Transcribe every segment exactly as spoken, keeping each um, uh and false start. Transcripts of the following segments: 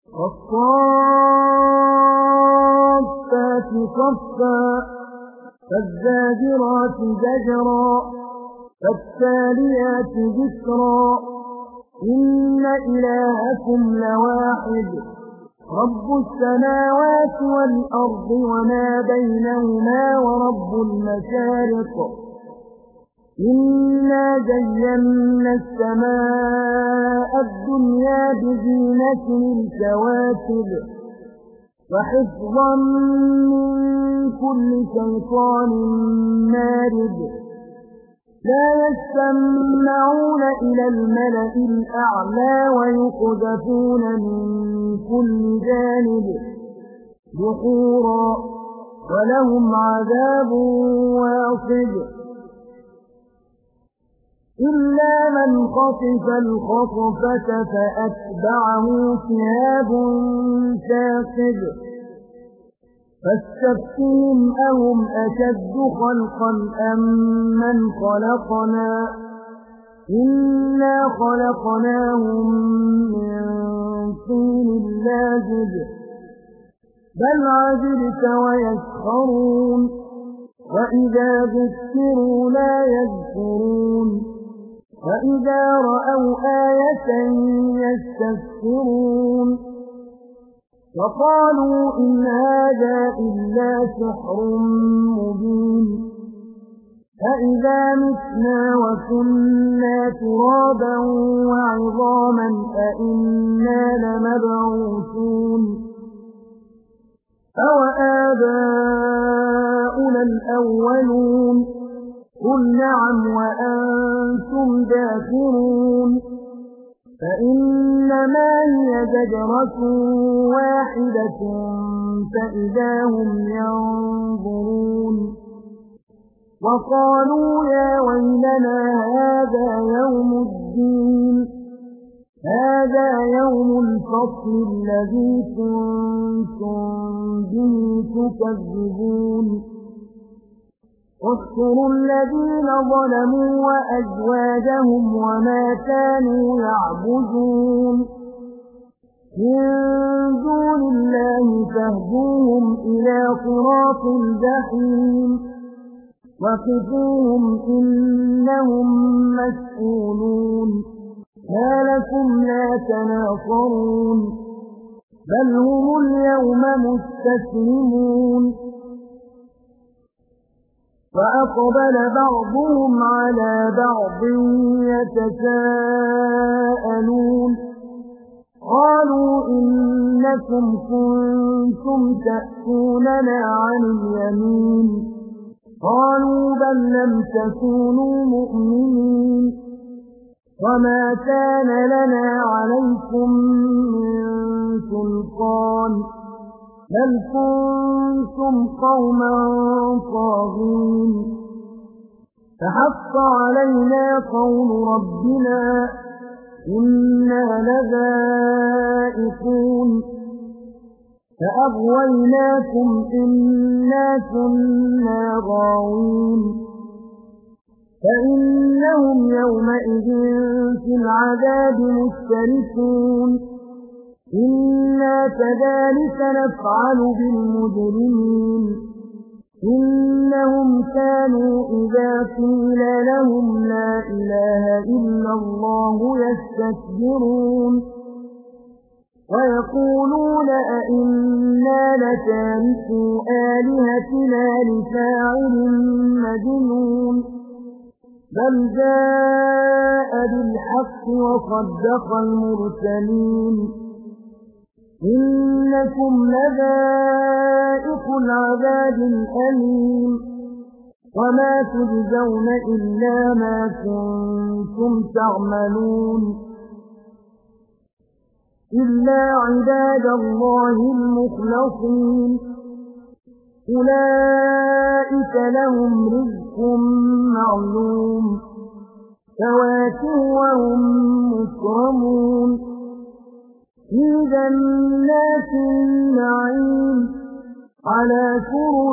والصافات صفا فالزاجرات زجرا فالتاليات ذكرا إن إلهكم لواحد رب السماوات والأرض وما بينهما ورب المشارق إنا زينا السماء الدنيا بزينة الكواكب وحفظا من كل شيطان مارد لا يستمعون إلى الملأ الأعلى ويقذفون من كل جانب دحورا ولهم عذاب واصب إلا من خطف الخطفة فأتبعه شهاب ثاقب فاستفتهم أهم أشد خلقا أم من خلقنا إنا خلقناهم من طين لازب بل عجبت ويسخرون وإذا ذكروا لا يذكرون وإذا رأوا آية يستسخرون وقالوا إن هذا إلا سحر مبين فإذا متنا وكنا ترابا وعظاما أئنا لمبعوثون أوآباؤنا الأولون قل نعم وأنتم داخرون فإنما هي زجرة واحدة فإذا هم ينظرون وقالوا يا ويلنا هذا يوم الدين هذا يوم الفصل الذي كنتم به تكذبون واذكروا الذين ظلموا وأزواجهم وما كانوا يعبدون من دون الله فاهدوهم إلى صراط الجحيم وقفوهم إنهم مسؤولون ما لكم لا تناصرون بل هم اليوم مستسلمون فأقبل بعضهم على بعض يتساءلون قالوا إنكم كنتم تأتوننا عن اليمين قالوا بل لم تكونوا مؤمنين وما كان لنا عليكم من سلطان بل كنتم قوما طاغين فحق علينا قول ربنا إنا لذائقون فأغويناكم إنا كنا غاوين فإنهم يومئذ في العذاب مشتركون إنا كذلك نفعل بالمجرمين إنهم كانوا إذا قيل لهم لا إله إلا الله يستكبرون ويقولون أئنا لتاركو آلهتنا لشاعر مجنون بل جاء بالحق وصدق المرسلين إنكم لذائق العذاب الأليم وما تجزون إلا ما كنتم تعملون إلا عباد الله المخلصين أولئك لهم رزق معلوم فواكه وهم مكرمون في جنات النعيم على سرر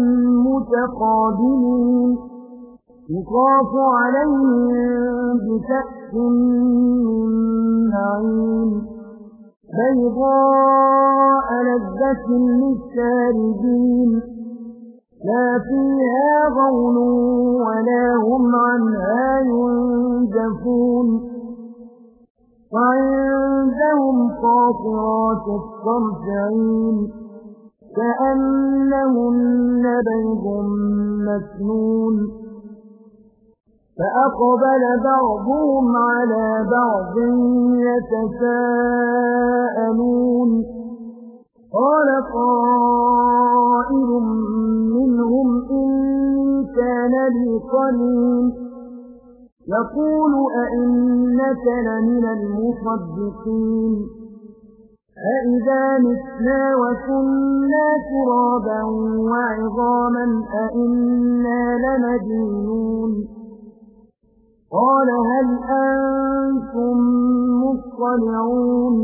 متقابلين يطاف عليهم بكأس من معين بيضاء لذة للشاربين لا فيها غول ولا هم عنها ينزفون وعندهم قاصرات الطرف عين كأنهن بيض مكنون فأقبل بعضهم على بعض يتساءلون قال قائل منهم إني كان لي قرين يقول أئنك لمن المصدقين أئذا متنا وكنا ترابا وعظاما أئنا لمدينون قال هل أنتم مطلعون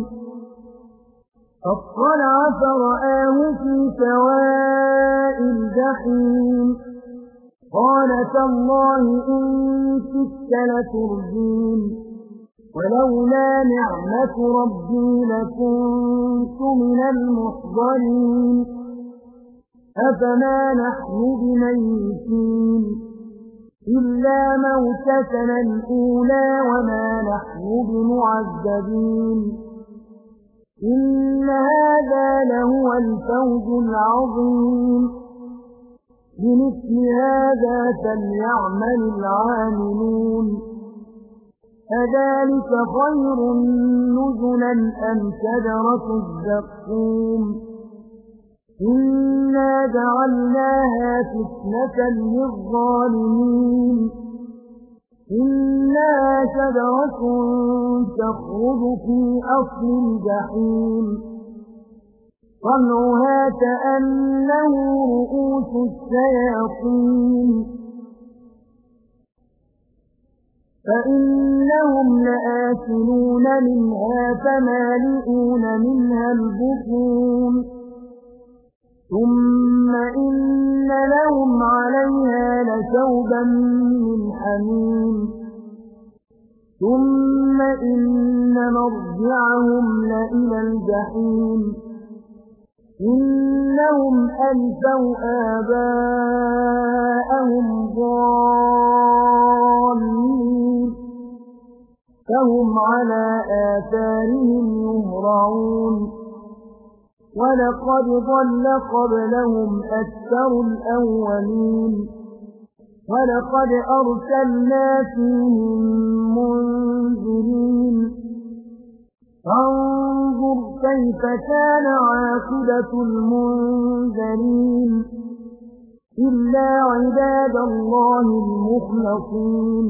فاطلع فرآه في سواء الجحيم قال تالله إن كدت لتردين ولولا نعمة ربي لكنت من المحضرين أفما نحن بميتين إلا موتتنا الأولى وما نحن بمعذبين إن هذا لهو الفوز العظيم بمثل هذا فليعمل العاملون أذلك خير نزلا أم شجرة الزقوم إنا جعلناها فتنة للظالمين إنها شجرة تخرج في أصل الجحيم طلعها كأنه رؤوس الشياطين فإنهم لآكلون منها فمالئون منها البطون ثم إن لهم عليها لشوبا من حميم ثم إن مرجعهم لإلى الجحيم إنهم ألفوا آباءهم ضالين فهم على آثارهم يهرعون ولقد ضل قبلهم أكثر الأولين ولقد أرسلنا فيهم منذرين فانظر كيف كان عاقبة المنذرين إلا عباد الله المخلصين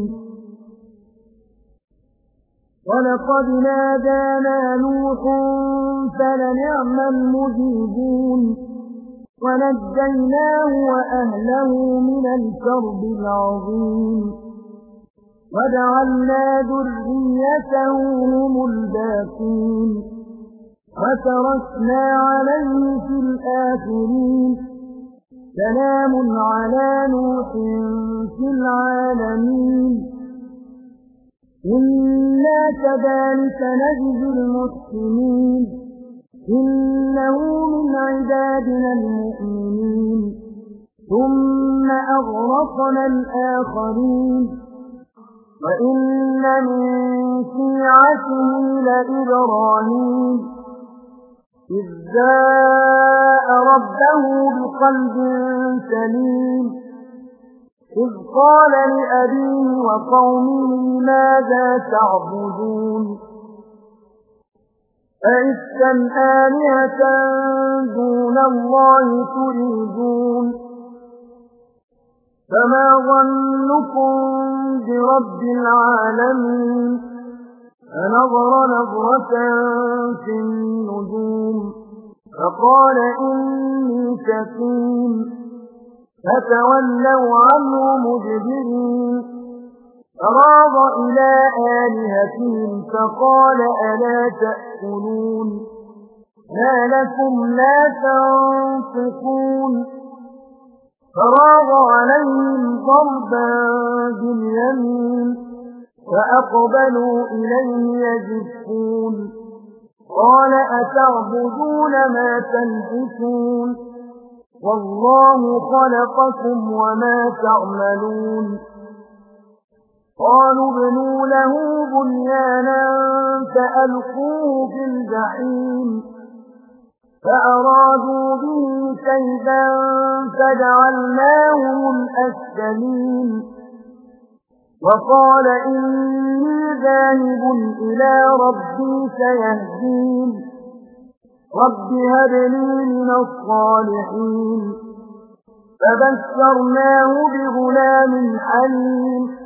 ولقد نادانا نوح فلنعم المجيبون ونجيناه وأهله من الكرب العظيم وجعلنا ذريته هم الباقين وتركنا عليه في الآخرين سلام على نوح في العالمين إنا كذلك نجزي المحسنين إنه من عبادنا المؤمنين ثم أغرقنا الآخرين وإن من شيعته لإبراهيم إذ جاء ربه بقلب سليم إذ قال لأبيه وقومه ماذا تعبدون أئفكا آلهة دون الله تريدون فما ظنكم برب العالمين فنظر نظرة في النجوم فقال إني سقيم فتولوا عنه مدبرين فراغ إلى آلهتهم فقال ألا تأكلون ما لكم لا تنطقون فراغ عليهم ضربا باليمين فأقبلوا إليه يزفون قال أتعبدون ما تنحتون والله خلقكم وما تعملون قالوا ابنوا له بنيانا فألقوه في الجحيم فأرادوا به كيدا فجعلناهم الأسفلين وقال إني ذاهب إلى ربي سيهدين رب هب لي من الصالحين فبشرناه بغلام حليم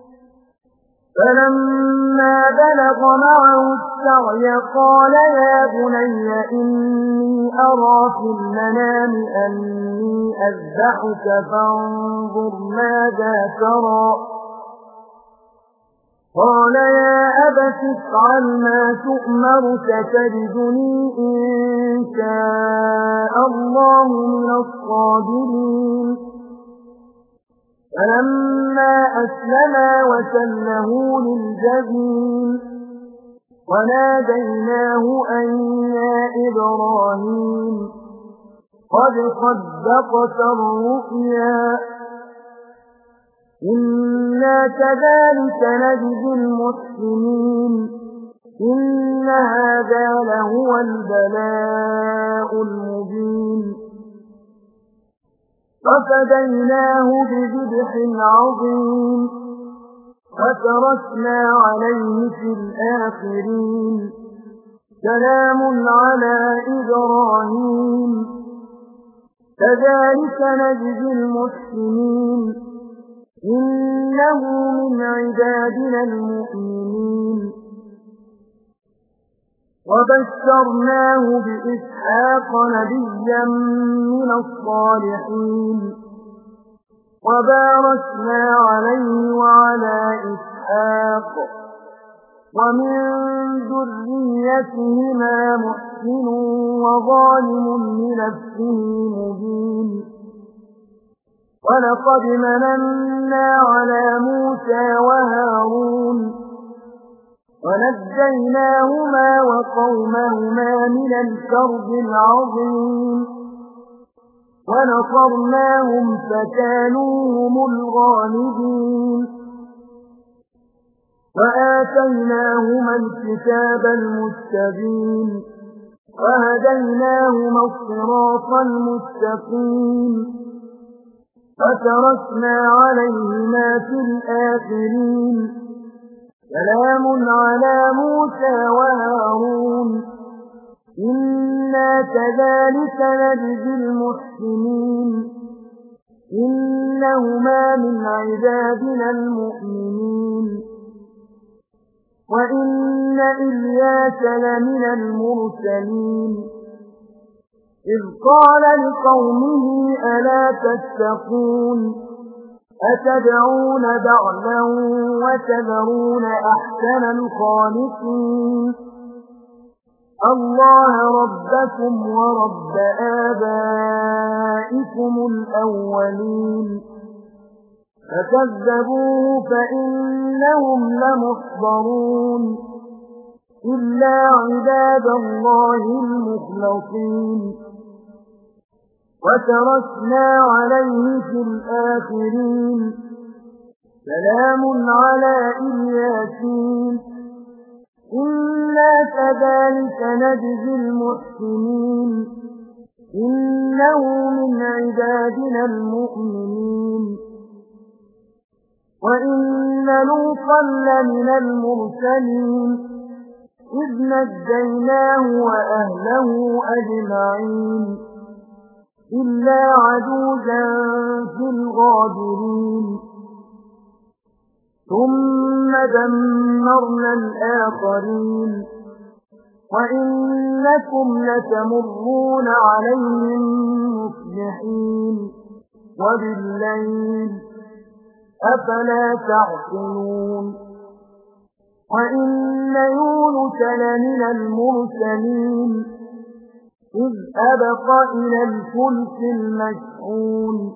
فلما بلغ معه السعي قال يا بني إني أرى في المنام أني أذبحك فانظر ماذا ترى قال يا أبت افعل ما تؤمر ستجدني إن شاء الله من الصابرين فلما أسلما وسله للجبين وناديناه أن يا إبراهيم قد صدقت الرؤيا إنا كذلك نجزي المحسنين إن هذا لهو البلاء المبين ففديناه بذبح عظيم وتركنا عليه في الآخرين سلام على إبراهيم كذلك نجزي المحسنين إنه من عبادنا المؤمنين وبشرناه بإسحاق نبيا من الصالحين وباركنا عليه وعلى إسحاق ومن ذريتهما محسن وظالم لنفسه مبين ولقد مننا على موسى وهارون ونجيناهما وقومهما من الكرب العظيم ونصرناهم فكانوا هم الغالبين وآتيناهما الكتاب المستبين وهديناهما الصراط المستقيم فتركنا عليهما في الآخرين سلام على موسى وهارون إنا كذلك نجزي المحسنين إنهما من عبادنا المؤمنين وإن إلياس لمن المرسلين إذ قال لقومه ألا تتقون أتدعون بعلا وتذرون أحسن الخالقين الله ربكم ورب آبائكم الأولين فكذبوه فإنهم لمحضرون إلا عباد الله المخلصين وتركنا عليه في الآخرين سلام على إلياسين إنا كذلك نجزي المحسنين إنه من عبادنا المؤمنين وإن لوطا لمن المرسلين إذ نجيناه وأهله أجمعين إلا عجوزا في الغابرين ثم دمرنا الآخرين وإنكم لتمرون عليهم مصبحين وبالليل أفلا تعقلون وإن يونس لمن المرسلين إذ أبق إلى الفلك المشحون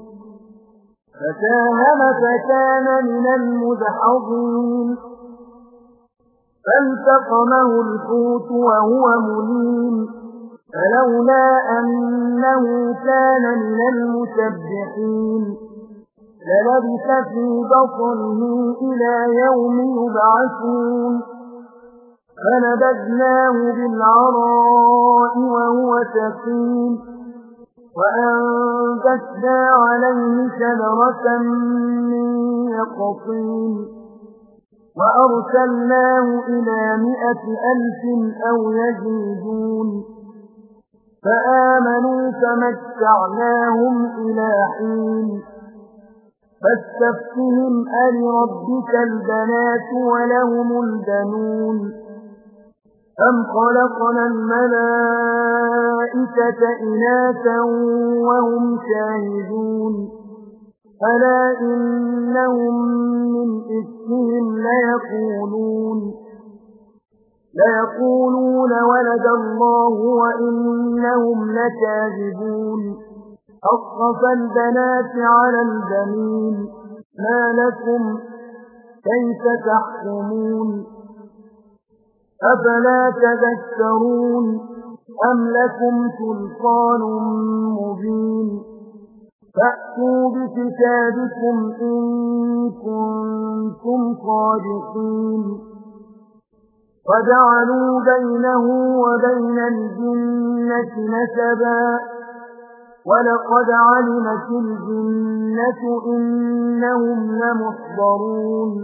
فساهم فكان من المدحضين فالتقمه الحوت وهو مليم فلولا أنه كان من المسبحين للبث في بطنه إلى يوم يبعثون فنبذناه بالعراء وهو سقيم وأنبتنا عليه شجرة من يقطين وأرسلناه إلى مائة ألف أو يزيدون فآمنوا فمتعناهم إلى حين فاستفتهم ألربك البنات ولهم البنون أم خلقنا الملائكة إناثا وهم شاهدون ألا إنهم من إفكهم ليقولون ليقولون ولد الله وإنهم لكاذبون أصطفى البنات على البنين ما لكم كيف تحكمون أفلا تذكرون أم لكم سلطان مبين فأتوا بكتابكم إن كنتم صادقين وجعلوا بينه وبين الجنة نسبا ولقد علمت الجنة إنهم لمحضرون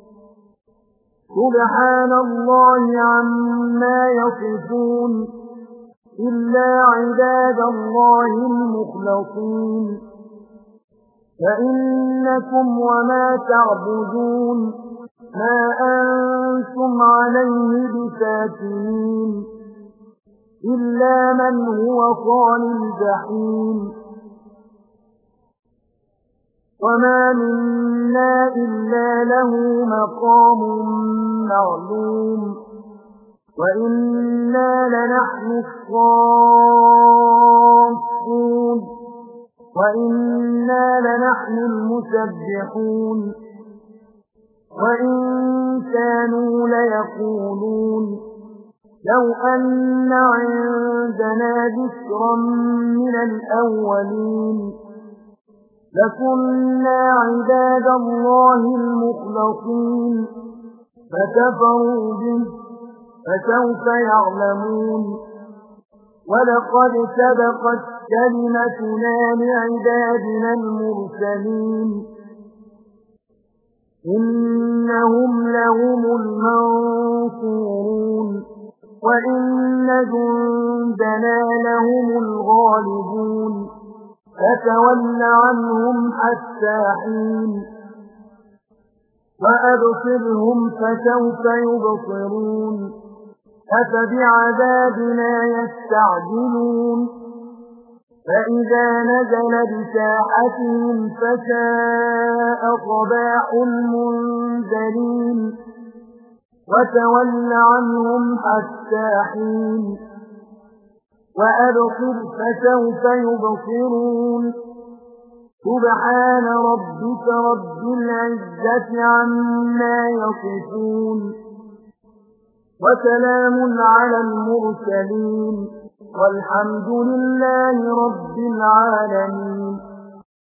سبحان الله عما يصفون إلا عباد الله المخلصين فإنكم وما تعبدون ما أنتم عليه بفاتنين إلا من هو صال الجحيم وما منا إلا له مقام معلوم وإنا لنحن الصافون وإنا لنحن المسبحون وإن كانوا ليقولون لو أن عندنا ذكرا من الأولين لكنا عباد الله المخلصين فكفروا به فسوف يعلمون ولقد سبقت كلمتنا لعبادنا المرسلين إنهم لهم المنصورون وإن جندنا لهم الغالبون فتول عنهم حتى حين وأبصرهم فسوف يبصرون أفبعذابنا يستعجلون فإذا نزل بساحتهم فساء صباح المنذرين وتول عنهم حتى حين وأبصر فسوف يبصرون سبحان ربك رب العزة عما يصفون وسلام على المرسلين والحمد لله رب العالمين.